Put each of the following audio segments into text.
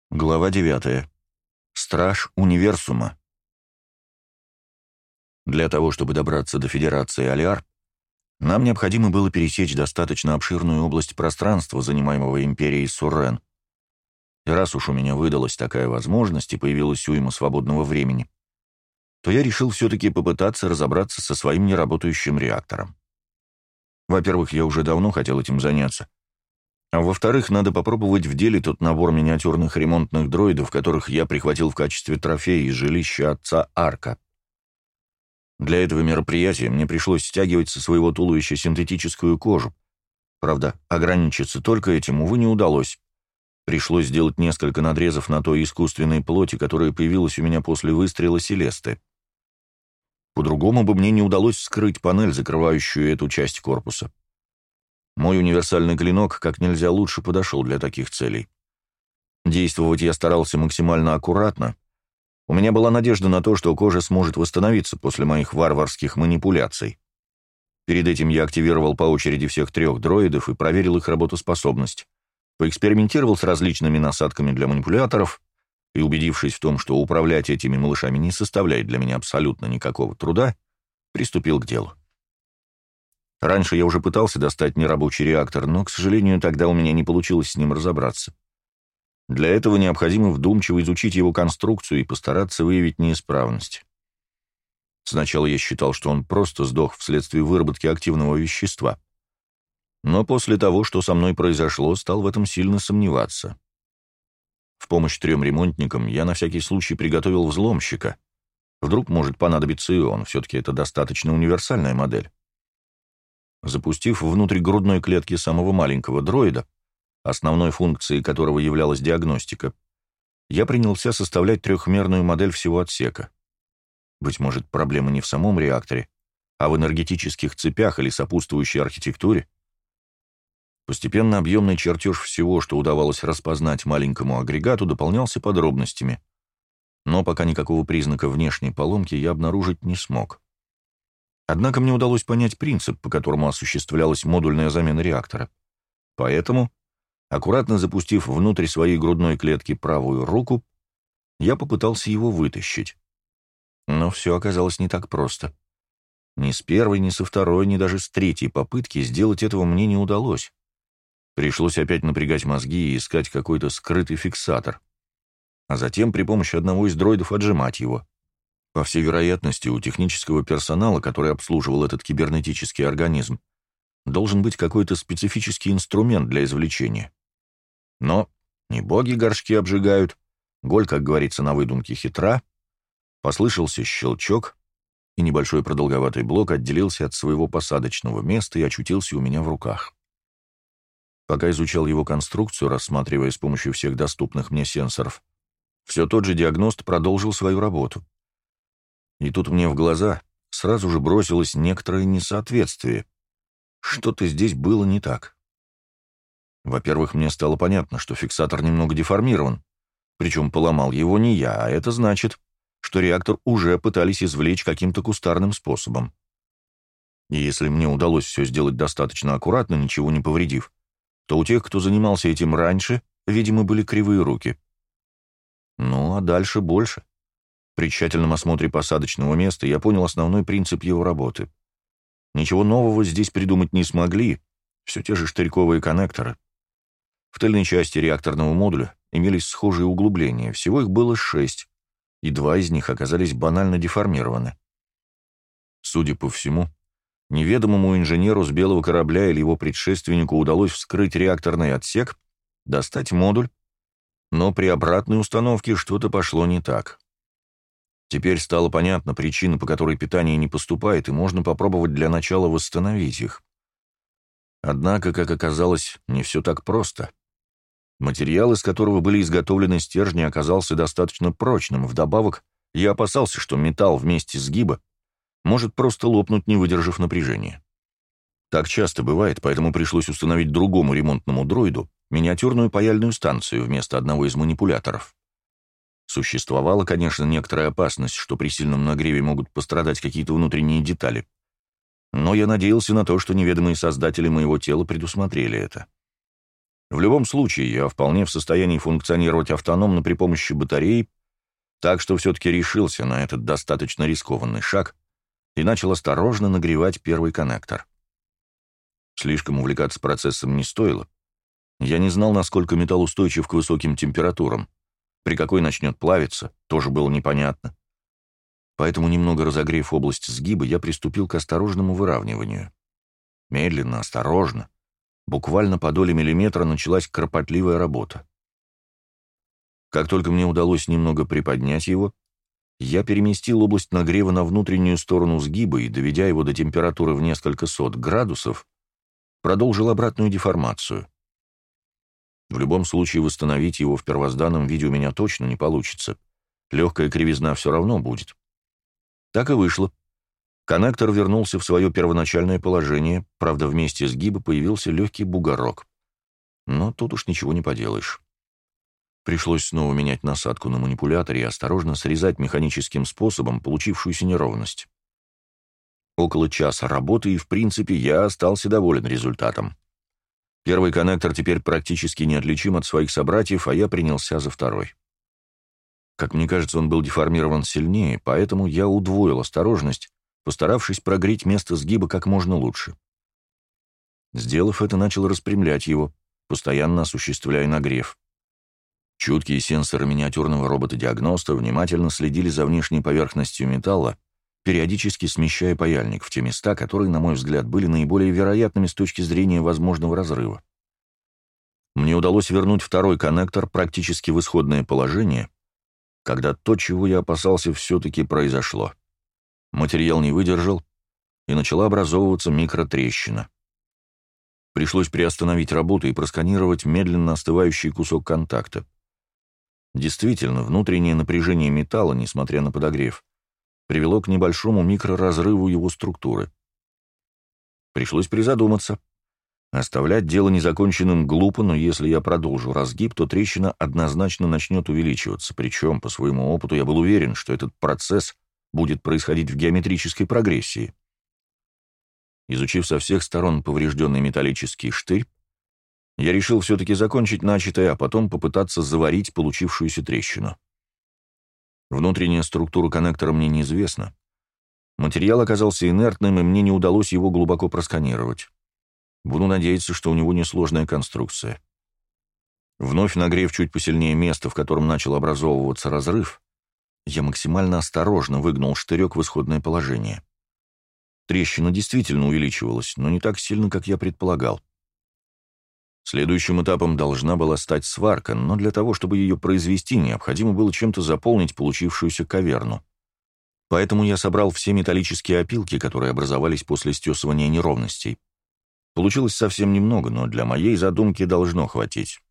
Глава 9. Страж универсума. Для того, чтобы добраться до Федерации Алиар, нам необходимо было пересечь достаточно обширную область пространства, занимаемого Империей Суррен. И раз уж у меня выдалась такая возможность и появилась уйма свободного времени, то я решил все-таки попытаться разобраться со своим неработающим реактором. Во-первых, я уже давно хотел этим заняться. А во-вторых, надо попробовать в деле тот набор миниатюрных ремонтных дроидов, которых я прихватил в качестве трофея из жилища отца Арка. Для этого мероприятия мне пришлось стягивать со своего туловища синтетическую кожу. Правда, ограничиться только этим, увы, не удалось. Пришлось сделать несколько надрезов на той искусственной плоти, которая появилась у меня после выстрела Селесты. По-другому бы мне не удалось вскрыть панель, закрывающую эту часть корпуса. Мой универсальный клинок как нельзя лучше подошел для таких целей. Действовать я старался максимально аккуратно. У меня была надежда на то, что кожа сможет восстановиться после моих варварских манипуляций. Перед этим я активировал по очереди всех 3 дроидов и проверил их работоспособность. Поэкспериментировал с различными насадками для манипуляторов и, убедившись в том, что управлять этими малышами не составляет для меня абсолютно никакого труда, приступил к делу. Раньше я уже пытался достать нерабочий реактор, но, к сожалению, тогда у меня не получилось с ним разобраться. Для этого необходимо вдумчиво изучить его конструкцию и постараться выявить неисправность. Сначала я считал, что он просто сдох вследствие выработки активного вещества. Но после того, что со мной произошло, стал в этом сильно сомневаться. В помощь 3 ремонтникам я на всякий случай приготовил взломщика. Вдруг может понадобиться и он, все-таки это достаточно универсальная модель. Запустив внутрь грудной клетки самого маленького дроида, основной функцией которого являлась диагностика, я принялся составлять 3-мерную модель всего отсека. Быть может, проблема не в самом реакторе, а в энергетических цепях или сопутствующей архитектуре. Постепенно объемный чертеж всего, что удавалось распознать маленькому агрегату, дополнялся подробностями, но пока никакого признака внешней поломки я обнаружить не смог. Однако мне удалось понять принцип, по которому осуществлялась модульная замена реактора. Поэтому, аккуратно запустив внутрь своей грудной клетки правую руку, я попытался его вытащить. Но все оказалось не так просто. Ни с первой, ни со второй, ни даже с 3-й попытки сделать этого мне не удалось. Пришлось опять напрягать мозги и искать какой-то скрытый фиксатор, а затем при помощи одного из дроидов отжимать его. По всей вероятности, у технического персонала, который обслуживал этот кибернетический организм, должен быть какой-то специфический инструмент для извлечения. Но не боги горшки обжигают, голь, как говорится, на выдумке хитра. Послышался щелчок, и небольшой продолговатый блок отделился от своего посадочного места и очутился у меня в руках. Пока изучал его конструкцию, рассматривая с помощью всех доступных мне сенсоров, все тот же диагност продолжил свою работу. И тут мне в глаза сразу же бросилось некоторое несоответствие. Что-то здесь было не так. Во-первых, мне стало понятно, что фиксатор немного деформирован, причем поломал его не я, а это значит, что реактор уже пытались извлечь каким-то кустарным способом. И если мне удалось все сделать достаточно аккуратно, ничего не повредив, то у тех, кто занимался этим раньше, видимо, были кривые руки. Ну, а дальше больше. При тщательном осмотре посадочного места я понял основной принцип его работы. Ничего нового здесь придумать не смогли, все те же штырьковые коннекторы. В тыльной части реакторного модуля имелись схожие углубления, всего их было 6, и 2 из них оказались банально деформированы. Судя по всему, неведомому инженеру с белого корабля или его предшественнику удалось вскрыть реакторный отсек, достать модуль, но при обратной установке что-то пошло не так. Теперь стало понятна причина, по которой питание не поступает, и можно попробовать для начала восстановить их. Однако, как оказалось, не все так просто. Материал, из которого были изготовлены стержни, оказался достаточно прочным. Вдобавок, я опасался, что металл вместе сгиба может просто лопнуть, не выдержав напряжения. Так часто бывает, поэтому пришлось установить другому ремонтному дроиду миниатюрную паяльную станцию вместо одного из манипуляторов. Существовала, конечно, некоторая опасность, что при сильном нагреве могут пострадать какие-то внутренние детали. Но я надеялся на то, что неведомые создатели моего тела предусмотрели это. В любом случае, я вполне в состоянии функционировать автономно при помощи батареи, так что все-таки решился на этот достаточно рискованный шаг и начал осторожно нагревать первый коннектор. Слишком увлекаться процессом не стоило. Я не знал, насколько металл устойчив к высоким температурам. При какой начнет плавиться, тоже было непонятно. Поэтому, немного разогрев область сгиба, я приступил к осторожному выравниванию. Медленно, осторожно, буквально по доле миллиметра началась кропотливая работа. Как только мне удалось немного приподнять его, я переместил область нагрева на внутреннюю сторону сгиба и, доведя его до температуры в несколько сот градусов, продолжил обратную деформацию. В любом случае восстановить его в первозданном виде у меня точно не получится. Легкая кривизна все равно будет. Так и вышло. Коннектор вернулся в свое первоначальное положение, правда, в месте сгиба появился легкий бугорок. Но тут уж ничего не поделаешь. Пришлось снова менять насадку на манипуляторе и осторожно срезать механическим способом получившуюся неровность. Около часа работы, и, в принципе, я остался доволен результатом. Первый коннектор теперь практически неотличим от своих собратьев, а я принялся за второй. Как мне кажется, он был деформирован сильнее, поэтому я удвоил осторожность, постаравшись прогреть место сгиба как можно лучше. Сделав это, начал распрямлять его, постоянно осуществляя нагрев. Чуткие сенсоры миниатюрного робота-диагноста внимательно следили за внешней поверхностью металла, периодически смещая паяльник в те места, которые, на мой взгляд, были наиболее вероятными с точки зрения возможного разрыва. Мне удалось вернуть второй коннектор практически в исходное положение, когда то, чего я опасался, все-таки произошло. Материал не выдержал, и начала образовываться микротрещина. Пришлось приостановить работу и просканировать медленно остывающий кусок контакта. Действительно, внутреннее напряжение металла, несмотря на подогрев, привело к небольшому микроразрыву его структуры. Пришлось призадуматься. Оставлять дело незаконченным глупо, но если я продолжу разгиб, то трещина однозначно начнет увеличиваться, причем, по своему опыту, я был уверен, что этот процесс будет происходить в геометрической прогрессии. Изучив со всех сторон поврежденный металлический штырь, я решил все-таки закончить начатое, а потом попытаться заварить получившуюся трещину. Внутренняя структура коннектора мне неизвестна. Материал оказался инертным, и мне не удалось его глубоко просканировать. Буду надеяться, что у него несложная конструкция. Вновь нагрев чуть посильнее место, в котором начал образовываться разрыв, я максимально осторожно выгнул штырек в исходное положение. Трещина действительно увеличивалась, но не так сильно, как я предполагал. Следующим этапом должна была стать сварка, но для того, чтобы ее произвести, необходимо было чем-то заполнить получившуюся каверну. Поэтому я собрал все металлические опилки, которые образовались после стесывания неровностей. Получилось совсем немного, но для моей задумки должно хватить.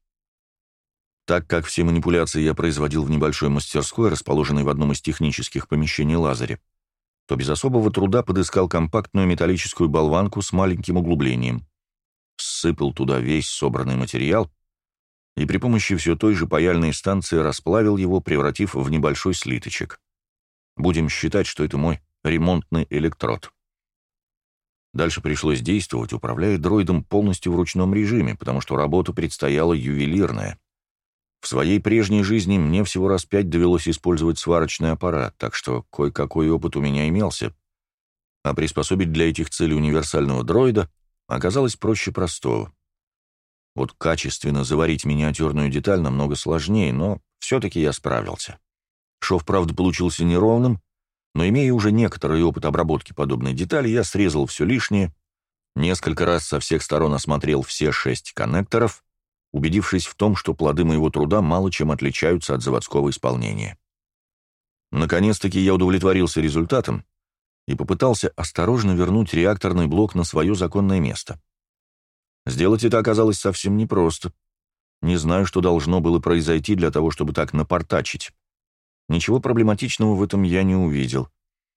Так как все манипуляции я производил в небольшой мастерской, расположенной в одном из технических помещений лазаря, то без особого труда подыскал компактную металлическую болванку с маленьким углублением, ссыпал туда весь собранный материал и при помощи все той же паяльной станции расплавил его, превратив в небольшой слиточек. Будем считать, что это мой ремонтный электрод. Дальше пришлось действовать, управляя дроидом полностью в ручном режиме, потому что работа предстояла ювелирная. В своей прежней жизни мне всего раз 5 довелось использовать сварочный аппарат, так что кое-какой опыт у меня имелся. А приспособить для этих целей универсального дроида оказалось проще простого. Вот качественно заварить миниатюрную деталь намного сложнее, но все-таки я справился. Шов, правда, получился неровным, но, имея уже некоторый опыт обработки подобной детали, я срезал все лишнее, несколько раз со всех сторон осмотрел все 6 коннекторов, убедившись в том, что плоды моего труда мало чем отличаются от заводского исполнения. Наконец-таки я удовлетворился результатом и попытался осторожно вернуть реакторный блок на свое законное место. Сделать это оказалось совсем непросто. Не знаю, что должно было произойти для того, чтобы так напортачить. Ничего проблематичного в этом я не увидел.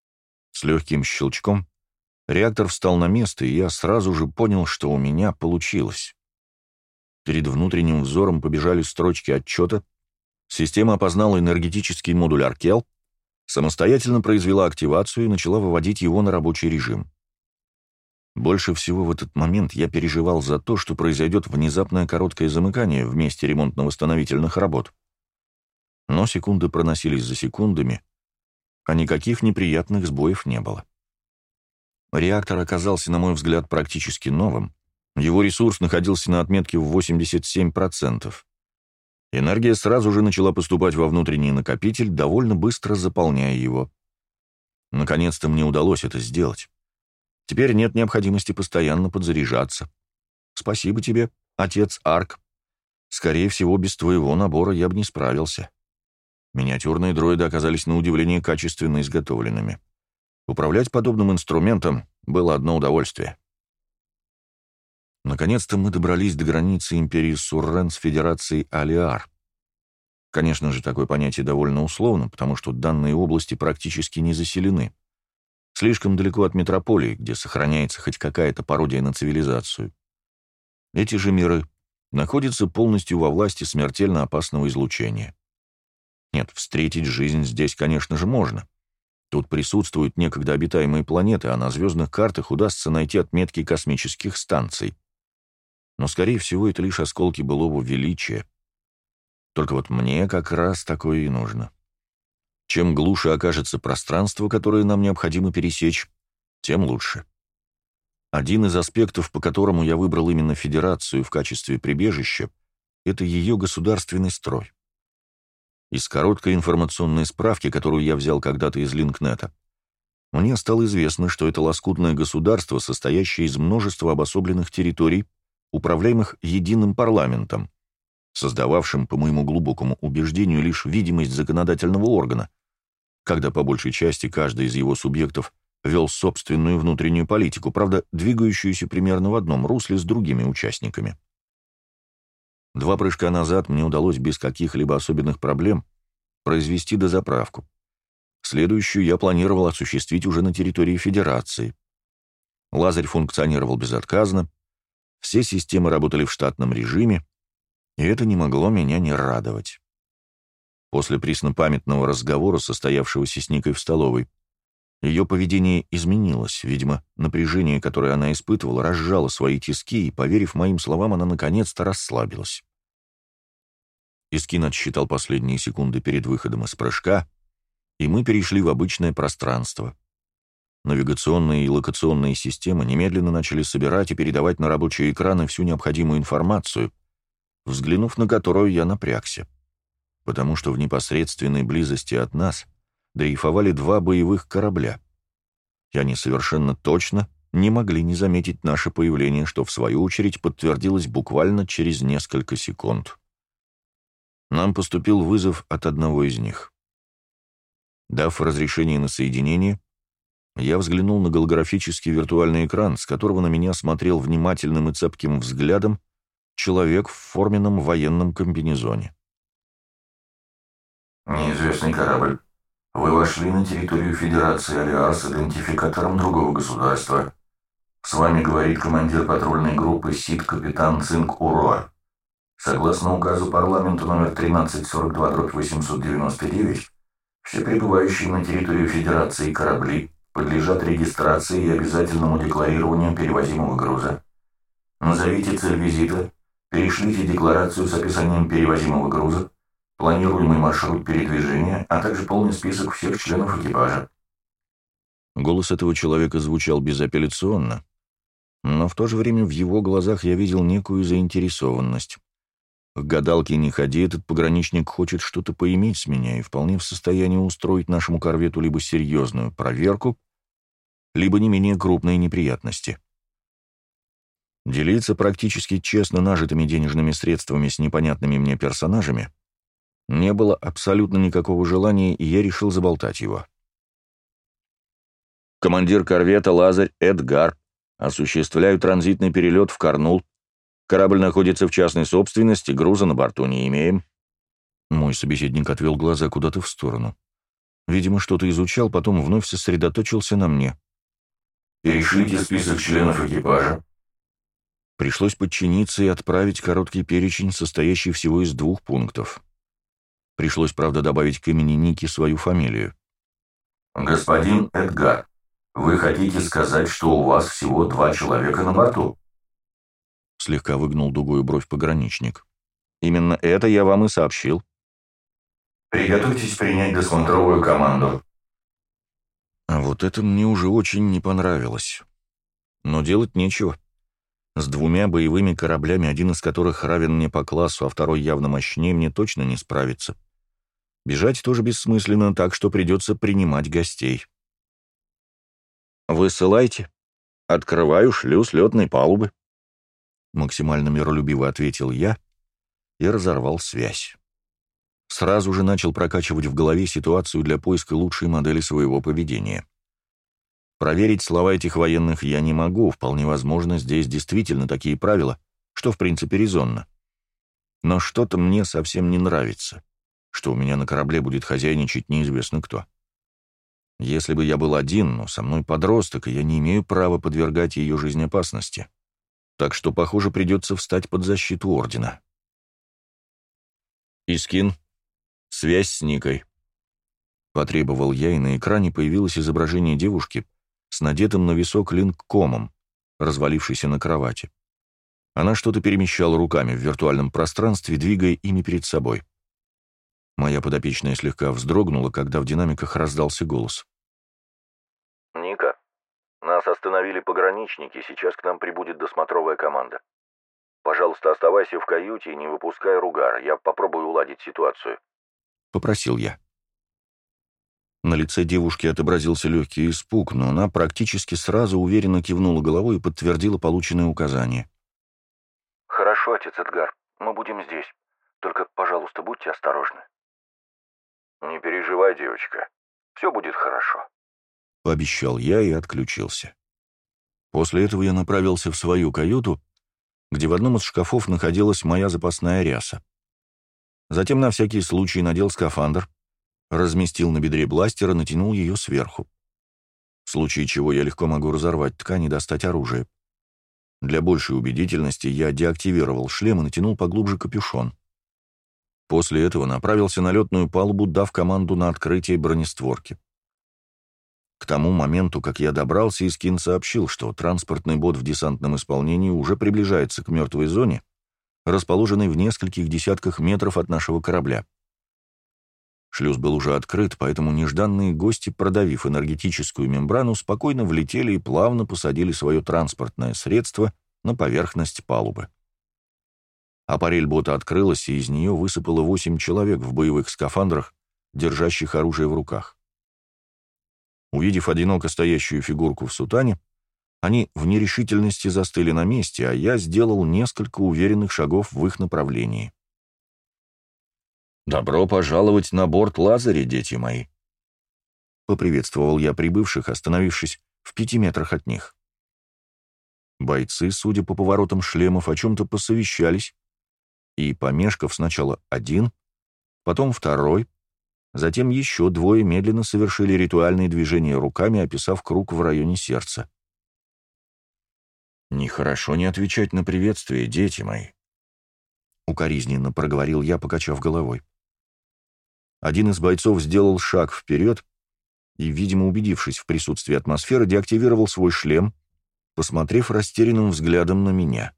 С легким щелчком реактор встал на место, и я сразу же понял, что у меня получилось. Перед внутренним взором побежали строчки отчета, система опознала энергетический модуль Аркел, самостоятельно произвела активацию и начала выводить его на рабочий режим. Больше всего в этот момент я переживал за то, что произойдет внезапное короткое замыкание в месте ремонтно-восстановительных работ. Но секунды проносились за секундами, а никаких неприятных сбоев не было. Реактор оказался, на мой взгляд, практически новым. Его ресурс находился на отметке в 87%. Энергия сразу же начала поступать во внутренний накопитель, довольно быстро заполняя его. Наконец-то мне удалось это сделать. Теперь нет необходимости постоянно подзаряжаться. Спасибо тебе, отец Арк. Скорее всего, без твоего набора я бы не справился. Миниатюрные дроиды оказались на удивление качественно изготовленными. Управлять подобным инструментом было одно удовольствие. Наконец-то мы добрались до границы империи Суррен с Федерацией Алиар. Конечно же, такое понятие довольно условно, потому что данные области практически не заселены. Слишком далеко от метрополии, где сохраняется хоть какая-то пародия на цивилизацию. Эти же миры находятся полностью во власти смертельно опасного излучения. Нет, встретить жизнь здесь, конечно же, можно. Тут присутствуют некогда обитаемые планеты, а на звездных картах удастся найти отметки космических станций. Но, скорее всего, это лишь осколки былого величия. Только вот мне как раз такое и нужно. Чем глуше окажется пространство, которое нам необходимо пересечь, тем лучше. Один из аспектов, по которому я выбрал именно Федерацию в качестве прибежища, это ее государственный строй. Из короткой информационной справки, которую я взял когда-то из Линкнета, мне стало известно, что это лоскутное государство, состоящее из множества обособленных территорий, управляемых единым парламентом, создававшим, по моему глубокому убеждению, лишь видимость законодательного органа, когда по большей части каждый из его субъектов вел собственную внутреннюю политику, правда, двигающуюся примерно в одном русле с другими участниками. 2 прыжка назад мне удалось без каких-либо особенных проблем произвести дозаправку. Следующую я планировал осуществить уже на территории Федерации. Лазарь функционировал безотказно, все системы работали в штатном режиме, и это не могло меня не радовать. После преснопамятного разговора, состоявшегося с Никой в столовой, ее поведение изменилось, видимо, напряжение, которое она испытывала, разжало свои тиски, и, поверив моим словам, она наконец-то расслабилась. Искин отсчитал последние секунды перед выходом из прыжка, и мы перешли в обычное пространство. Навигационные и локационные системы немедленно начали собирать и передавать на рабочие экраны всю необходимую информацию, взглянув на которую я напрягся, потому что в непосредственной близости от нас дрейфовали 2 боевых корабля, и они совершенно точно не могли не заметить наше появление, что в свою очередь подтвердилось буквально через несколько секунд. Нам поступил вызов от одного из них. Дав разрешение на соединение, я взглянул на голографический виртуальный экран, с которого на меня смотрел внимательным и цепким взглядом человек в форменном военном комбинезоне. Неизвестный корабль. Вы вошли на территорию Федерации Алиар с идентификатором другого государства. С вами говорит командир патрульной группы СИД-капитан Цинк Уроа. Согласно указу парламента номер 1342/899, все прибывающие на территорию Федерации корабли подлежат регистрации и обязательному декларированию перевозимого груза. Назовите цель визита, перешлите декларацию с описанием перевозимого груза, планируемый маршрут передвижения, а также полный список всех членов экипажа. Голос этого человека звучал безапелляционно, но в то же время в его глазах я видел некую заинтересованность. К гадалке не ходи, этот пограничник хочет что-то поиметь с меня и вполне в состоянии устроить нашему корвету либо серьезную проверку, либо не менее крупные неприятности. Делиться практически честно нажитыми денежными средствами с непонятными мне персонажами не было абсолютно никакого желания, и я решил заболтать его. Командир корвета Лазарь Эдгар. Осуществляю транзитный перелет в Карнул. Корабль находится в частной собственности, груза на борту не имеем. Мой собеседник отвел глаза куда-то в сторону. Видимо, что-то изучал, потом вновь сосредоточился на мне. Перешлите список членов экипажа. Пришлось подчиниться и отправить короткий перечень, состоящий всего из 2 пунктов. Пришлось, правда, добавить к имени Ники свою фамилию. Господин Эдгар, Вы хотите сказать, что у вас всего 2 человека на борту? Слегка выгнул дугую бровь пограничник. Именно это я вам и сообщил. Приготовьтесь принять досмотровую команду. А вот это мне уже очень не понравилось. Но делать нечего. С 2 боевыми кораблями, один из которых равен мне по классу, а второй явно мощнее, мне точно не справиться. Бежать тоже бессмысленно, так что придется принимать гостей. «Высылайте. Открываю шлюз летной палубы», — максимально миролюбиво ответил я и разорвал связь. Сразу же начал прокачивать в голове ситуацию для поиска лучшей модели своего поведения. Проверить слова этих военных я не могу, вполне возможно, здесь действительно такие правила, что в принципе резонно. Но что-то мне совсем не нравится, что у меня на корабле будет хозяйничать неизвестно кто. Если бы я был один, но со мной подросток, и я не имею права подвергать ее жизнь опасности. Так что, похоже, придется встать под защиту Ордена. «Искин, связь с Никой», — потребовал я, и на экране появилось изображение девушки с надетым на висок линккомом, развалившейся на кровати. Она что-то перемещала руками в виртуальном пространстве, двигая ими перед собой. Моя подопечная слегка вздрогнула, когда в динамиках раздался голос. «Ника, нас остановили пограничники, сейчас к нам прибудет досмотровая команда. Пожалуйста, оставайся в каюте и не выпускай Ругара, я попробую уладить ситуацию», — попросил я. На лице девушки отобразился легкий испуг, но она практически сразу уверенно кивнула головой и подтвердила полученные указания. «Хорошо, отец Эдгар, мы будем здесь. Только, пожалуйста, будьте осторожны». «Не переживай, девочка, все будет хорошо», — пообещал я и отключился. После этого я направился в свою каюту, где в одном из шкафов находилась моя запасная ряса. Затем на всякий случай надел скафандр, разместил на бедре бластер и натянул ее сверху. В случае чего я легко могу разорвать ткань и достать оружие. Для большей убедительности я деактивировал шлем и натянул поглубже капюшон. После этого направился на летную палубу, дав команду на открытие бронестворки. К тому моменту, как я добрался, Искин сообщил, что транспортный бот в десантном исполнении уже приближается к мертвой зоне, расположенной в нескольких десятках метров от нашего корабля. Шлюз был уже открыт, поэтому нежданные гости, продавив энергетическую мембрану, спокойно влетели и плавно посадили свое транспортное средство на поверхность палубы. Аппарель бота открылась, и из нее высыпало 8 человек в боевых скафандрах, держащих оружие в руках. Увидев одиноко стоящую фигурку в сутане, они в нерешительности застыли на месте, а я сделал несколько уверенных шагов в их направлении. «Добро пожаловать на борт Лазаря, дети мои!» — поприветствовал я прибывших, остановившись в 5 метрах от них. Бойцы, судя по поворотам шлемов, о чем-то посовещались, и, помешков, сначала один, потом второй, затем еще 2 медленно совершили ритуальные движения руками, описав круг в районе сердца. «Нехорошо не отвечать на приветствие, дети мои», — укоризненно проговорил я, покачав головой. Один из бойцов сделал шаг вперед и, видимо, убедившись в присутствии атмосферы, деактивировал свой шлем, посмотрев растерянным взглядом на меня.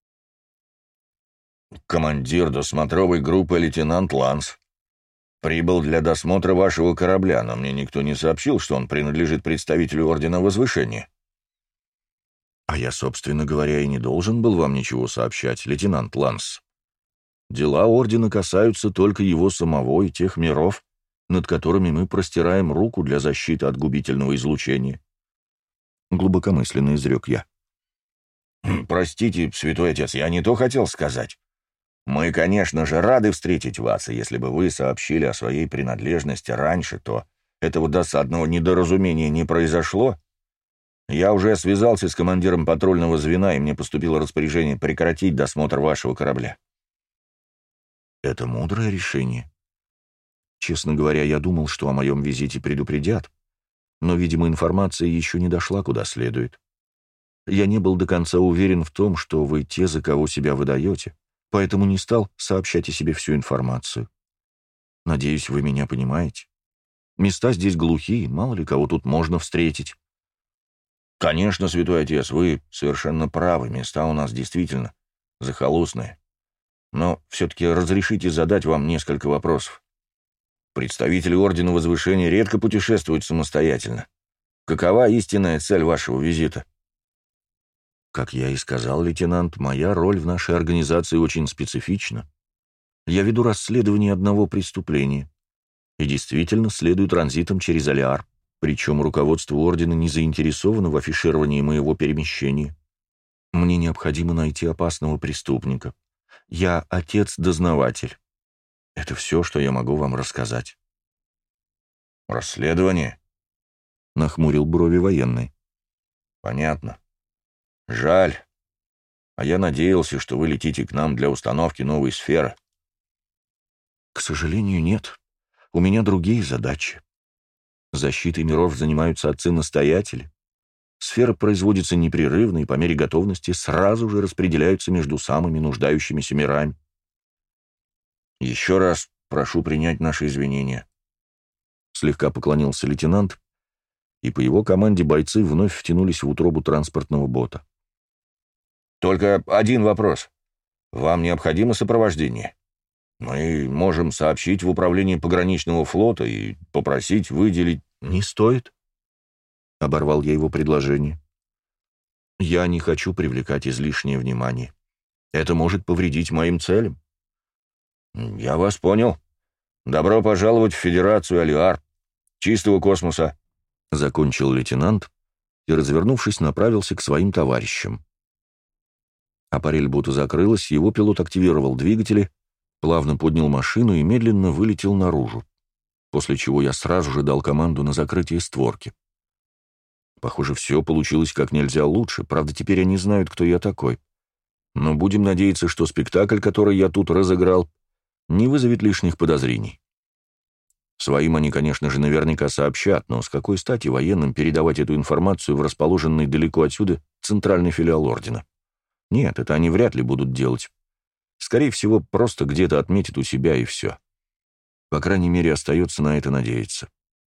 «Командир досмотровой группы лейтенант Ланс прибыл для досмотра вашего корабля, но мне никто не сообщил, что он принадлежит представителю Ордена Возвышения». «А я, собственно говоря, и не должен был вам ничего сообщать, лейтенант Ланс. Дела Ордена касаются только его самого и тех миров, над которыми мы простираем руку для защиты от губительного излучения», — глубокомысленно изрек я. «Простите, святой отец, я не то хотел сказать. Мы, конечно же, рады встретить вас, и если бы вы сообщили о своей принадлежности раньше, то этого досадного недоразумения не произошло. Я уже связался с командиром патрульного звена, и мне поступило распоряжение прекратить досмотр вашего корабля». «Это мудрое решение. Честно говоря, я думал, что о моем визите предупредят, но, видимо, информация еще не дошла куда следует. Я не был до конца уверен в том, что вы те, за кого себя выдаете, поэтому не стал сообщать о себе всю информацию. Надеюсь, вы меня понимаете. Места здесь глухие, мало ли кого тут можно встретить. Конечно, святой отец, вы совершенно правы, места у нас действительно захолустные. Но все-таки разрешите задать вам несколько вопросов. Представители Ордена Возвышения редко путешествуют самостоятельно. Какова истинная цель вашего визита? Как я и сказал, лейтенант, моя роль в нашей организации очень специфична. Я веду расследование одного преступления. И действительно следую транзитом через Алиар. Причем руководство Ордена не заинтересовано в афишировании моего перемещения. Мне необходимо найти опасного преступника. Я отец-дознаватель. Это все, что я могу вам рассказать. «Расследование?» — нахмурил брови военный. «Понятно. Жаль. А я надеялся, что вы летите к нам для установки новой сферы». «К сожалению, нет. У меня другие задачи. Защитой миров занимаются отцы-настоятели. Сфера производится непрерывно и по мере готовности сразу же распределяются между самыми нуждающимися мирами. Еще раз прошу принять наши извинения». Слегка поклонился лейтенант, и по его команде бойцы вновь втянулись в утробу транспортного бота. «Только один вопрос. Вам необходимо сопровождение? Мы можем сообщить в управление пограничного флота и попросить выделить...» «Не стоит», — оборвал я его предложение. «Я не хочу привлекать излишнее внимание. Это может повредить моим целям». «Я вас понял. Добро пожаловать в Федерацию Алиар. Чистого космоса», — закончил лейтенант и, развернувшись, направился к своим товарищам. Аппарель бота закрылась, его пилот активировал двигатели, плавно поднял машину и медленно вылетел наружу, после чего я сразу же дал команду на закрытие створки. Похоже, все получилось как нельзя лучше, правда, теперь они знают, кто я такой. Но будем надеяться, что спектакль, который я тут разыграл, не вызовет лишних подозрений. Своим они, конечно же, наверняка сообщат, но с какой стати военным передавать эту информацию в расположенный далеко отсюда центральный филиал Ордена? Нет, это они вряд ли будут делать. Скорее всего, просто где-то отметят у себя и все. По крайней мере, остается на это надеяться.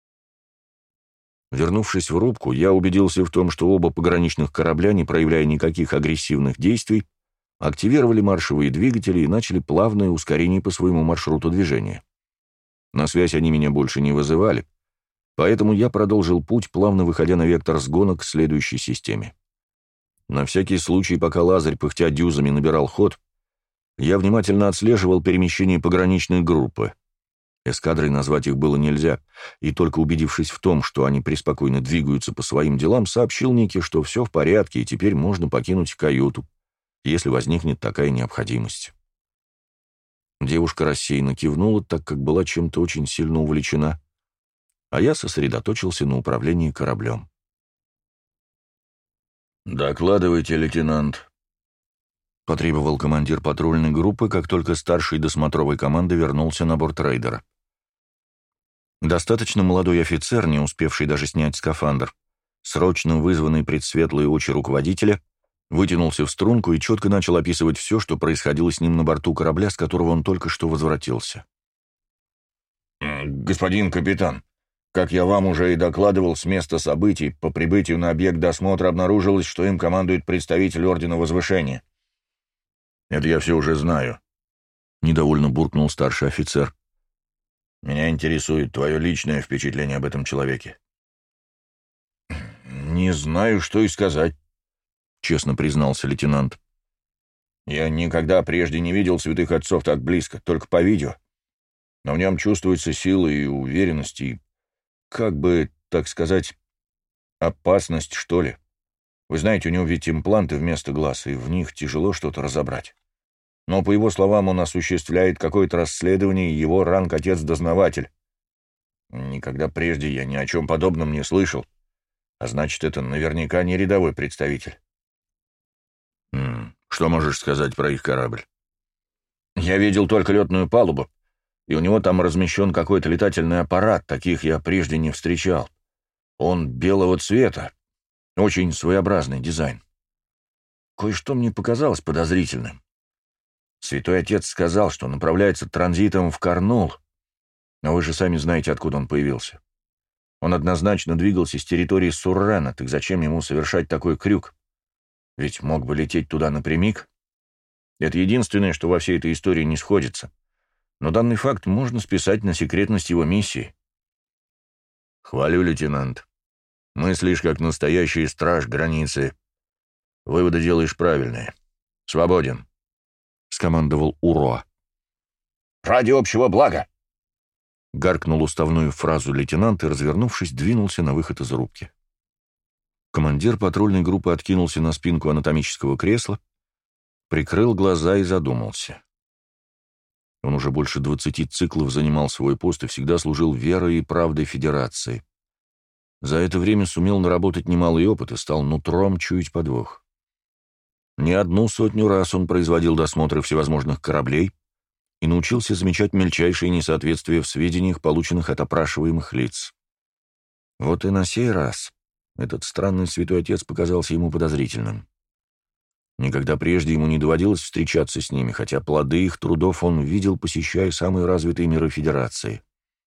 Вернувшись в рубку, я убедился в том, что оба пограничных корабля, не проявляя никаких агрессивных действий, активировали маршевые двигатели и начали плавное ускорение по своему маршруту движения. На связь они меня больше не вызывали, поэтому я продолжил путь, плавно выходя на вектор сгона к следующей системе. На всякий случай, пока Лазарь, пыхтя дюзами, набирал ход, я внимательно отслеживал перемещение пограничной группы. Эскадрой назвать их было нельзя, и только убедившись в том, что они преспокойно двигаются по своим делам, сообщил Нике, что все в порядке, и теперь можно покинуть каюту, если возникнет такая необходимость. Девушка рассеянно кивнула, так как была чем-то очень сильно увлечена, а я сосредоточился на управлении кораблем. «Докладывайте, лейтенант», — потребовал командир патрульной группы, как только старший досмотровой команды вернулся на борт рейдера. Достаточно молодой офицер, не успевший даже снять скафандр, срочно вызванный пред светлые очи руководителя, вытянулся в струнку и четко начал описывать все, что происходило с ним на борту корабля, с которого он только что возвратился. «Господин капитан, как я вам уже и докладывал, с места событий, по прибытию на объект досмотра обнаружилось, что им командует представитель Ордена Возвышения». «Это я все уже знаю», — недовольно буркнул старший офицер. «Меня интересует твое личное впечатление об этом человеке». «Не знаю, что и сказать», — честно признался лейтенант. «Я никогда прежде не видел святых отцов так близко, только по видео. Но в нем чувствуется сила и уверенность, и, как бы, так сказать, опасность, что ли. Вы знаете, у него ведь импланты вместо глаз, и в них тяжело что-то разобрать. Но, по его словам, он осуществляет какое-то расследование, и его ранг отец-дознаватель. Никогда прежде я ни о чем подобном не слышал, а значит, это наверняка не рядовой представитель». «Что можешь сказать про их корабль?» «Я видел только летную палубу, и у него там размещен какой-то летательный аппарат, таких я прежде не встречал. Он белого цвета, очень своеобразный дизайн. Кое-что мне показалось подозрительным. Святой Отец сказал, что направляется транзитом в Карнул, но вы же сами знаете, откуда он появился. Он однозначно двигался с территории Суррена, так зачем ему совершать такой крюк? Ведь мог бы лететь туда напрямик. Это единственное, что во всей этой истории не сходится. Но данный факт можно списать на секретность его миссии. Хвалю, лейтенант. Мыслишь, как настоящий страж границы. Выводы делаешь правильные. Свободен, — скомандовал Уро. «Ради общего блага!» — гаркнул уставную фразу лейтенант и, развернувшись, двинулся на выход из рубки. Командир патрульной группы откинулся на спинку анатомического кресла, прикрыл глаза и задумался. Он уже больше 20 циклов занимал свой пост и всегда служил верой и правдой Федерации. За это время сумел наработать немалый опыт и стал нутром чуять подвох. Не одну сотню раз он производил досмотры всевозможных кораблей и научился замечать мельчайшие несоответствия в сведениях, полученных от опрашиваемых лиц. Вот и на сей раз этот странный святой отец показался ему подозрительным. Никогда прежде ему не доводилось встречаться с ними, хотя плоды их трудов он видел, посещая самые развитые миры Федерации.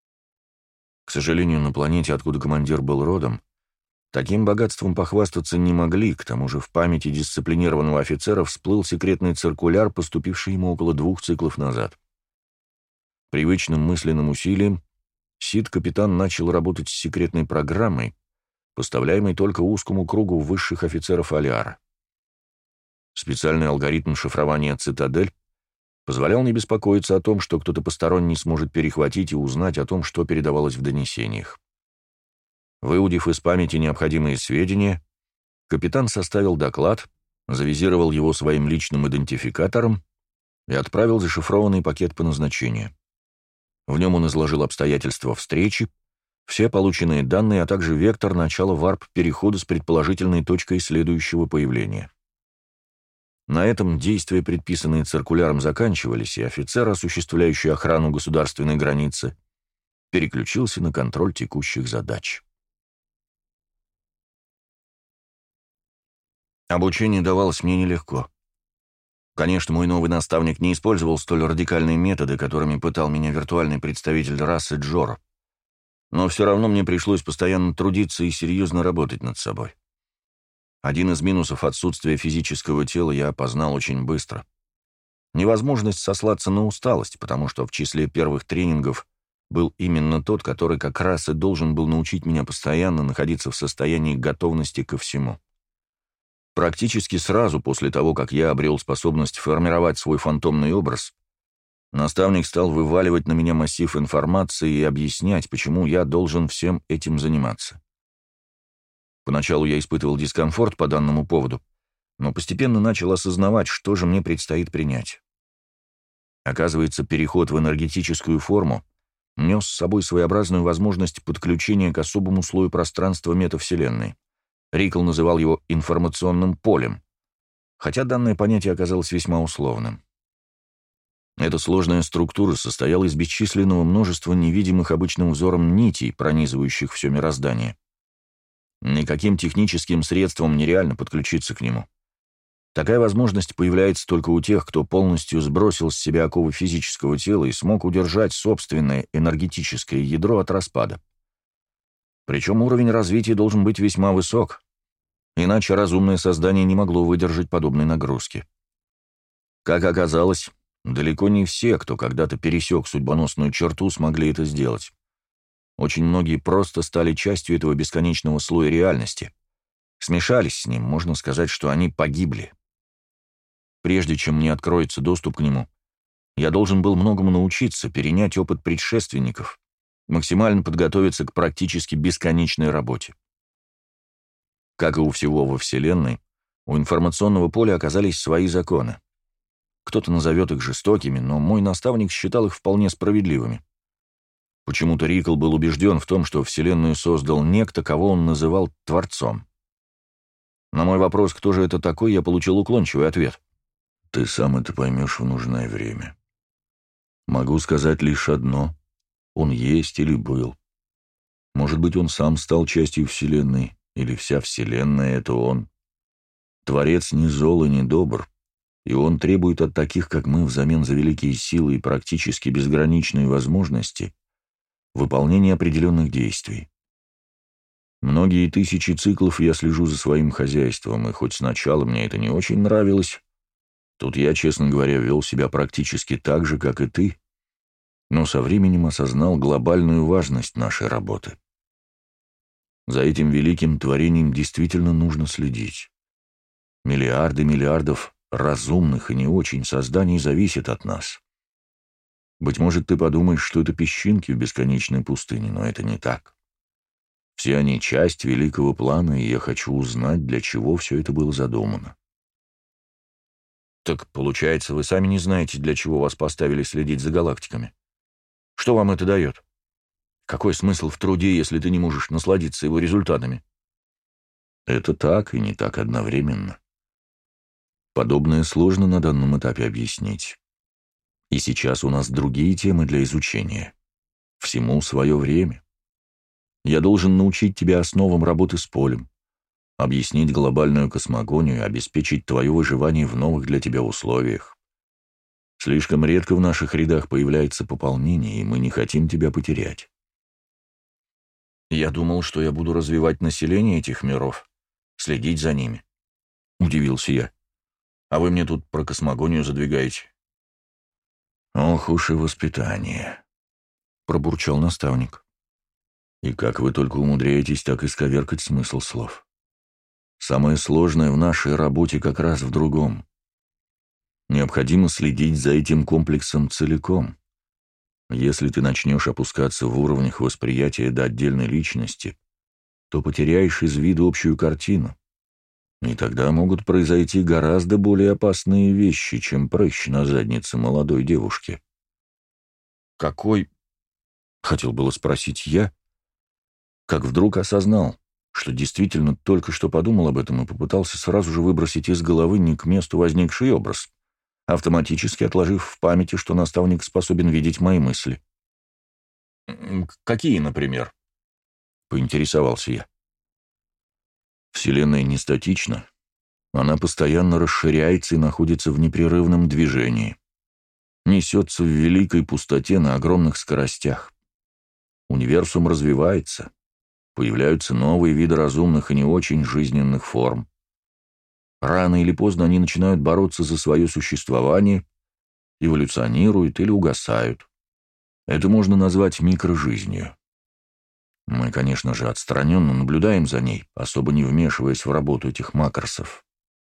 К сожалению, на планете, откуда командир был родом, таким богатством похвастаться не могли, к тому же в памяти дисциплинированного офицера всплыл секретный циркуляр, поступивший ему около 2 циклов назад. Привычным мысленным усилием СИД-капитан начал работать с секретной программой, поставляемой только узкому кругу высших офицеров Алиара. Специальный алгоритм шифрования «Цитадель» позволял не беспокоиться о том, что кто-то посторонний сможет перехватить и узнать о том, что передавалось в донесениях. Выудив из памяти необходимые сведения, капитан составил доклад, завизировал его своим личным идентификатором и отправил зашифрованный пакет по назначению. В нем он изложил обстоятельства встречи, все полученные данные, а также вектор начала варп-перехода с предположительной точкой следующего появления. На этом действия, предписанные циркуляром, заканчивались, и офицер, осуществляющий охрану государственной границы, переключился на контроль текущих задач. Обучение давалось мне нелегко. Конечно, мой новый наставник не использовал столь радикальные методы, которыми пытал меня виртуальный представитель расы Джор. Но все равно мне пришлось постоянно трудиться и серьезно работать над собой. Один из минусов отсутствия физического тела я опознал очень быстро. Невозможность сослаться на усталость, потому что в числе первых тренингов был именно тот, который как раз и должен был научить меня постоянно находиться в состоянии готовности ко всему. Практически сразу после того, как я обрел способность формировать свой фантомный образ, наставник стал вываливать на меня массив информации и объяснять, почему я должен всем этим заниматься. Поначалу я испытывал дискомфорт по данному поводу, но постепенно начал осознавать, что же мне предстоит принять. Оказывается, переход в энергетическую форму нес с собой своеобразную возможность подключения к особому слою пространства метавселенной. Рикл называл его информационным полем, хотя данное понятие оказалось весьма условным. Эта сложная структура состояла из бесчисленного множества невидимых обычным взором нитей, пронизывающих все мироздание. Никаким техническим средством нереально подключиться к нему. Такая возможность появляется только у тех, кто полностью сбросил с себя оковы физического тела и смог удержать собственное энергетическое ядро от распада. Причем уровень развития должен быть весьма высок, иначе разумное создание не могло выдержать подобной нагрузки. Как оказалось, далеко не все, кто когда-то пересек судьбоносную черту, смогли это сделать. Очень многие просто стали частью этого бесконечного слоя реальности. Смешались с ним, можно сказать, что они погибли. Прежде чем мне откроется доступ к нему, я должен был многому научиться, перенять опыт предшественников, максимально подготовиться к практически бесконечной работе. Как и у всего во Вселенной, у информационного поля оказались свои законы. Кто-то назовет их жестокими, но мой наставник считал их вполне справедливыми. Почему-то Рикл был убежден в том, что Вселенную создал некто, кого он называл Творцом. На мой вопрос, кто же это такой, я получил уклончивый ответ. «Ты сам это поймешь в нужное время. Могу сказать лишь одно. Он есть или был. Может быть, он сам стал частью Вселенной, или вся Вселенная — это он. Творец не зол и не добр, и он требует от таких, как мы, взамен за великие силы и практически безграничные возможности, выполнения определенных действий. Многие тысячи циклов я слежу за своим хозяйством, и хоть сначала мне это не очень нравилось, тут я, честно говоря, вел себя практически так же, как и ты, но со временем осознал глобальную важность нашей работы. За этим великим творением действительно нужно следить. Миллиарды миллиардов разумных и не очень созданий зависят от нас. Быть может, ты подумаешь, что это песчинки в бесконечной пустыне, но это не так. Все они часть великого плана, и я хочу узнать, для чего все это было задумано. Так, получается, вы сами не знаете, для чего вас поставили следить за галактиками? Что вам это дает? Какой смысл в труде, если ты не можешь насладиться его результатами? Это так и не так одновременно. Подобное сложно на данном этапе объяснить. И сейчас у нас другие темы для изучения. Всему свое время. Я должен научить тебя основам работы с полем, объяснить глобальную космогонию, обеспечить твое выживание в новых для тебя условиях. Слишком редко в наших рядах появляется пополнение, и мы не хотим тебя потерять. Я думал, что я буду развивать население этих миров, следить за ними. Удивился я. А вы мне тут про космогонию задвигаете. Ох уж и воспитание, пробурчал наставник. И как вы только умудряетесь так исковеркать смысл слов. Самое сложное в нашей работе как раз в другом. Необходимо следить за этим комплексом целиком. Если ты начнешь опускаться в уровнях восприятия до отдельной личности, то потеряешь из виду общую картину. И тогда могут произойти гораздо более опасные вещи, чем прыщ на заднице молодой девушки. «Какой?» — хотел было спросить я, как вдруг осознал, что действительно только что подумал об этом и попытался сразу же выбросить из головы не к месту возникший образ, автоматически отложив в памяти, что наставник способен видеть мои мысли. «Какие, например?» — поинтересовался я. Вселенная не статична. Она постоянно расширяется и находится в непрерывном движении. Несется в великой пустоте на огромных скоростях. Универсум развивается. Появляются новые виды разумных и не очень жизненных форм. Рано или поздно они начинают бороться за свое существование, эволюционируют или угасают. Это можно назвать микрожизнью. Мы, конечно же, отстраненно наблюдаем за ней, особо не вмешиваясь в работу этих макросов.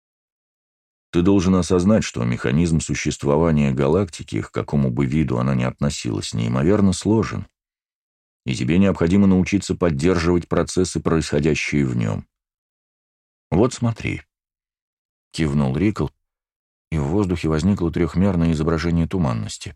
Ты должен осознать, что механизм существования галактики, к какому бы виду она ни относилась, неимоверно сложен, и тебе необходимо научиться поддерживать процессы, происходящие в нем. Вот смотри. Кивнул Рикл, и в воздухе возникло трехмерное изображение туманности.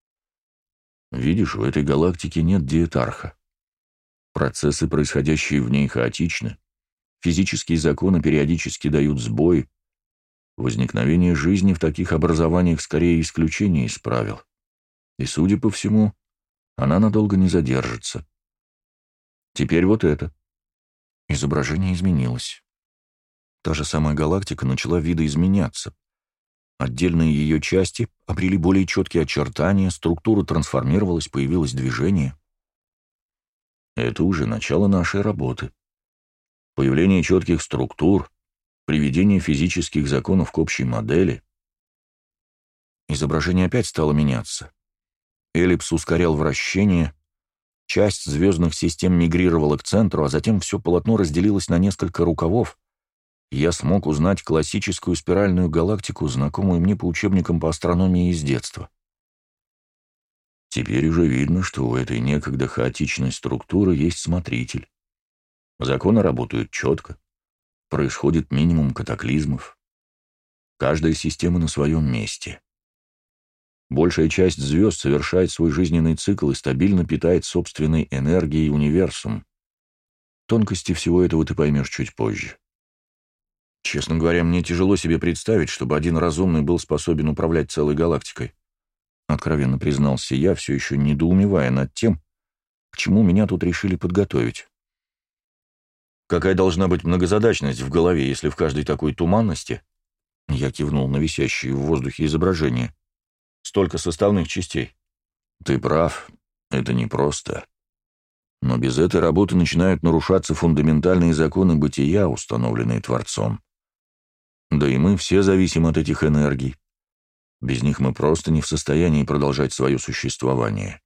Видишь, в этой галактике нет диэтарха. Процессы, происходящие в ней, хаотичны. Физические законы периодически дают сбои. Возникновение жизни в таких образованиях скорее исключение из правил. И, судя по всему, она надолго не задержится. Теперь вот это. Изображение изменилось. Та же самая галактика начала видоизменяться. Отдельные ее части обрели более четкие очертания, структура трансформировалась, появилось движение. Это уже начало нашей работы. Появление четких структур, приведение физических законов к общей модели. Изображение опять стало меняться. Эллипс ускорял вращение, часть звездных систем мигрировала к центру, а затем все полотно разделилось на несколько рукавов, и я смог узнать классическую спиральную галактику, знакомую мне по учебникам по астрономии из детства. Теперь уже видно, что у этой некогда хаотичной структуры есть смотритель. Законы работают четко, происходит минимум катаклизмов. Каждая система на своем месте. Большая часть звезд совершает свой жизненный цикл и стабильно питает собственной энергией универсум. Тонкости всего этого ты поймешь чуть позже. Честно говоря, мне тяжело себе представить, чтобы один разумный был способен управлять целой галактикой. Откровенно признался я, все еще недоумевая над тем, к чему меня тут решили подготовить. Какая должна быть многозадачность в голове, если в каждой такой туманности, я кивнул на висящие в воздухе изображения, столько составных частей? Ты прав, это непросто. Но без этой работы начинают нарушаться фундаментальные законы бытия, установленные Творцом. Да и мы все зависим от этих энергий. Без них мы просто не в состоянии продолжать свое существование.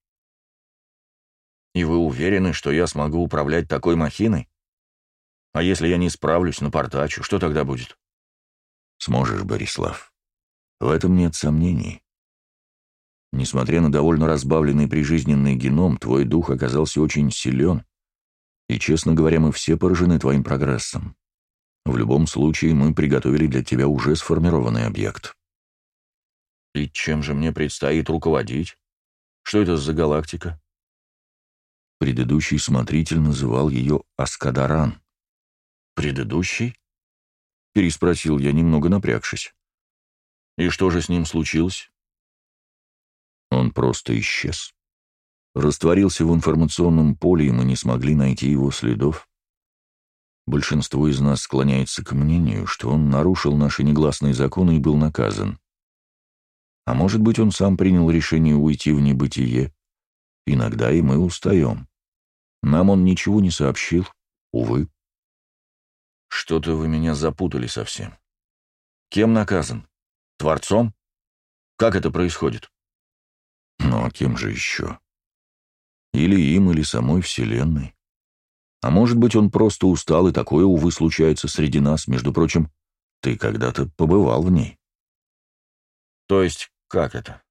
И вы уверены, что я смогу управлять такой махиной? А если я не справлюсь, напортачу, что тогда будет? Сможешь, Борислав. В этом нет сомнений. Несмотря на довольно разбавленный прижизненный геном, твой дух оказался очень силен, и, честно говоря, мы все поражены твоим прогрессом. В любом случае, мы приготовили для тебя уже сформированный объект. И чем же мне предстоит руководить? Что это за галактика? Предыдущий смотритель называл ее Аскадаран. Предыдущий? Переспросил я, немного напрягшись. И что же с ним случилось? Он просто исчез. Растворился в информационном поле, и мы не смогли найти его следов. Большинство из нас склоняется к мнению, что он нарушил наши негласные законы и был наказан. А может быть, он сам принял решение уйти в небытие. Иногда и мы устаем. Нам он ничего не сообщил, увы. Что-то вы меня запутали совсем. Кем наказан? Творцом? Как это происходит? Ну, а кем же еще? Или им, или самой Вселенной. А может быть, он просто устал, и такое, увы, случается среди нас. Между прочим, ты когда-то побывал в ней. То есть, как это?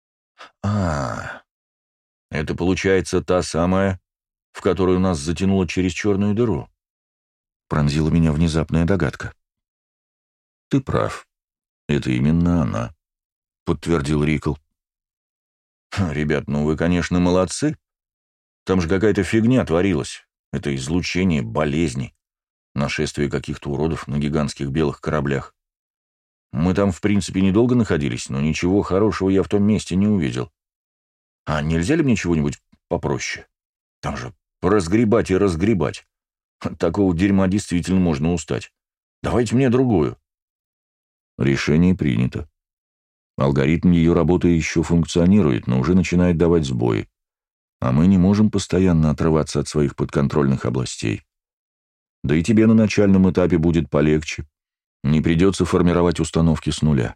Это получается та самая, в которую нас затянуло через черную дыру. Пронзила меня внезапная догадка. Ты прав. Это именно она, подтвердил Рикл. Ребят, ну вы, конечно, молодцы. Там же какая-то фигня творилась. Это излучение, болезни, нашествие каких-то уродов на гигантских белых кораблях. Мы там, в принципе, недолго находились, но ничего хорошего я в том месте не увидел. А нельзя ли мне чего-нибудь попроще? Там же разгребать и разгребать. От такого дерьма действительно можно устать. Давайте мне другую. Решение принято. Алгоритм ее работы еще функционирует, но уже начинает давать сбои. А мы не можем постоянно отрываться от своих подконтрольных областей. Да и тебе на начальном этапе будет полегче. Не придется формировать установки с нуля.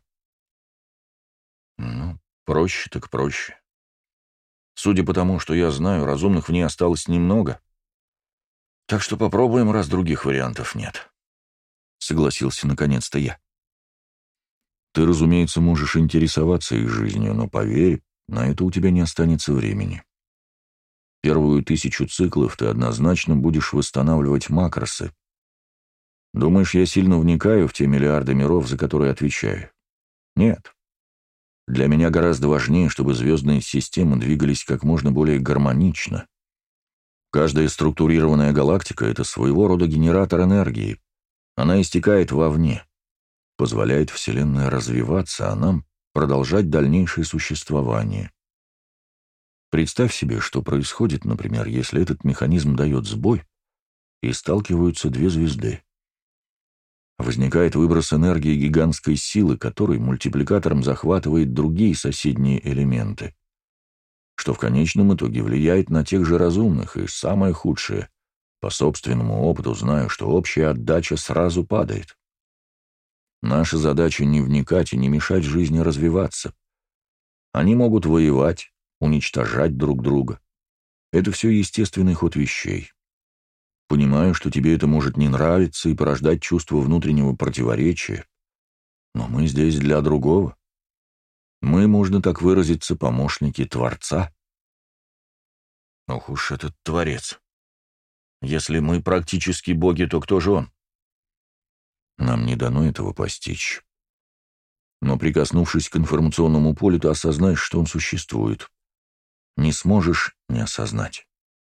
Ну, проще так проще. Судя по тому, что я знаю, разумных в ней осталось немного. Так что попробуем, раз других вариантов нет. Согласился наконец-то я. Ты, разумеется, можешь интересоваться их жизнью, но поверь, на это у тебя не останется времени. Первую 1000 циклов ты однозначно будешь восстанавливать макросы. Думаешь, я сильно вникаю в те миллиарды миров, за которые отвечаю? Нет. Для меня гораздо важнее, чтобы звездные системы двигались как можно более гармонично. Каждая структурированная галактика — это своего рода генератор энергии. Она истекает вовне, позволяет Вселенной развиваться, а нам продолжать дальнейшее существование. Представь себе, что происходит, например, если этот механизм дает сбой, и сталкиваются две звезды. Возникает выброс энергии гигантской силы, который мультипликатором захватывает другие соседние элементы, что в конечном итоге влияет на тех же разумных, и самое худшее, по собственному опыту знаю, что общая отдача сразу падает. Наша задача не вникать и не мешать жизни развиваться. Они могут воевать, уничтожать друг друга. Это все естественный ход вещей. Понимаю, что тебе это может не нравиться и порождать чувство внутреннего противоречия, но мы здесь для другого. Мы, можно так выразиться, помощники Творца. Ох уж этот Творец. Если мы практически боги, то кто же он? Нам не дано этого постичь. Но прикоснувшись к информационному полю, ты осознаешь, что он существует. Не сможешь не осознать.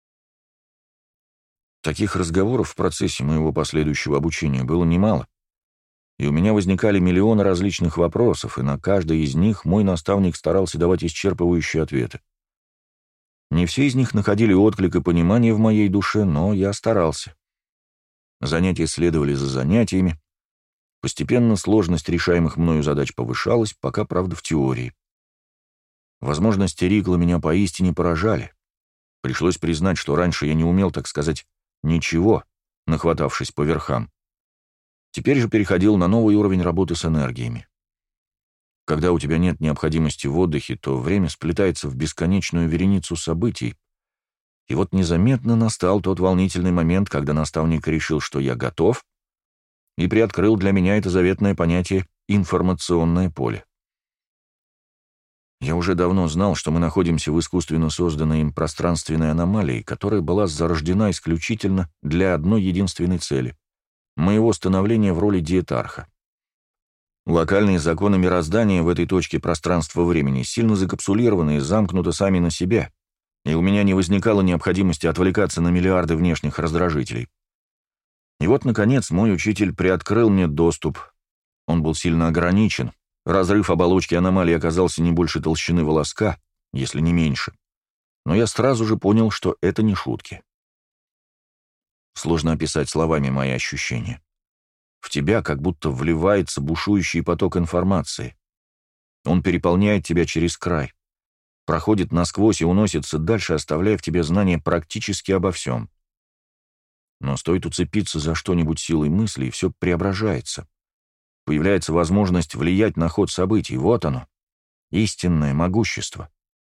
Таких разговоров в процессе моего последующего обучения было немало, и у меня возникали миллионы различных вопросов, и на каждый из них мой наставник старался давать исчерпывающие ответы. Не все из них находили отклик и понимание в моей душе, но я старался. Занятия следовали за занятиями. Постепенно сложность решаемых мною задач повышалась, пока, правда, в теории. Возможности Рикла меня поистине поражали. Пришлось признать, что раньше я не умел, так сказать, ничего, нахватавшись по верхам. Теперь же переходил на новый уровень работы с энергиями. Когда у тебя нет необходимости в отдыхе, то время сплетается в бесконечную вереницу событий. И вот незаметно настал тот волнительный момент, когда наставник решил, что я готов, и приоткрыл для меня это заветное понятие «информационное поле». Я уже давно знал, что мы находимся в искусственно созданной им пространственной аномалии, которая была зарождена исключительно для одной единственной цели — моего становления в роли диетарха. Локальные законы мироздания в этой точке пространства-времени сильно закапсулированы и замкнуты сами на себя, и у меня не возникало необходимости отвлекаться на миллиарды внешних раздражителей. И вот, наконец, мой учитель приоткрыл мне доступ. Он был сильно ограничен. Разрыв оболочки аномалии оказался не больше толщины волоска, если не меньше. Но я сразу же понял, что это не шутки. Сложно описать словами мои ощущения. В тебя как будто вливается бушующий поток информации. Он переполняет тебя через край, проходит насквозь и уносится дальше, оставляя в тебе знания практически обо всем. Но стоит уцепиться за что-нибудь силой мысли, и все преображается. Появляется возможность влиять на ход событий. Вот оно, истинное могущество.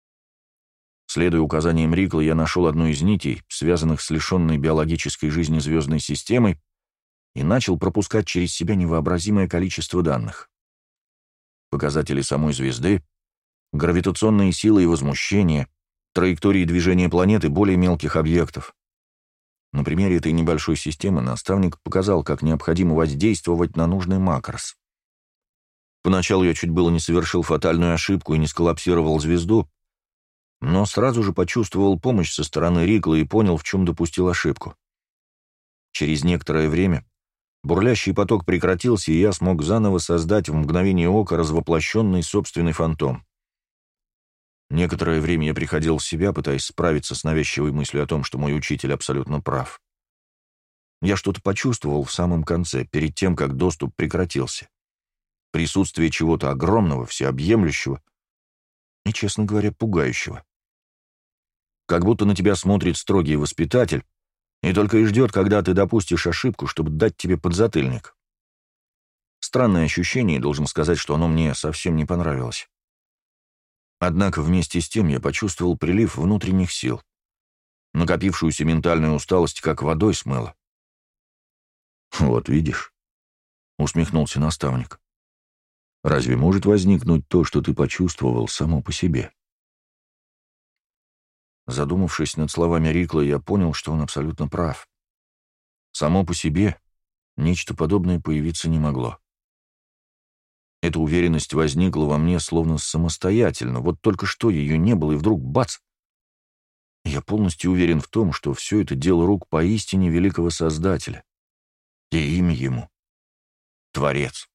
Следуя указаниям Рикла, я нашел одну из нитей, связанных с лишенной биологической жизни звездной системой, и начал пропускать через себя невообразимое количество данных. Показатели самой звезды, гравитационные силы и возмущения, траектории движения планеты более мелких объектов. На примере этой небольшой системы наставник показал, как необходимо воздействовать на нужный макрос. Поначалу я чуть было не совершил фатальную ошибку и не сколлапсировал звезду, но сразу же почувствовал помощь со стороны Рикла и понял, в чем допустил ошибку. Через некоторое время бурлящий поток прекратился, и я смог заново создать в мгновение ока развоплощенный собственный фантом. Некоторое время я приходил в себя, пытаясь справиться с навязчивой мыслью о том, что мой учитель абсолютно прав. Я что-то почувствовал в самом конце, перед тем, как доступ прекратился. Присутствие чего-то огромного, всеобъемлющего и, честно говоря, пугающего. Как будто на тебя смотрит строгий воспитатель и только и ждет, когда ты допустишь ошибку, чтобы дать тебе подзатыльник. Странное ощущение, должен сказать, что оно мне совсем не понравилось. Однако вместе с тем я почувствовал прилив внутренних сил. Накопившуюся ментальную усталость как водой смыло. «Вот видишь», — усмехнулся наставник, — «разве может возникнуть то, что ты почувствовал само по себе?» Задумавшись над словами Рикла, я понял, что он абсолютно прав. Само по себе нечто подобное появиться не могло. Эта уверенность возникла во мне словно самостоятельно, вот только что ее не было, и вдруг бац! Я полностью уверен в том, что все это дело рук поистине великого Создателя, и имя ему — Творец.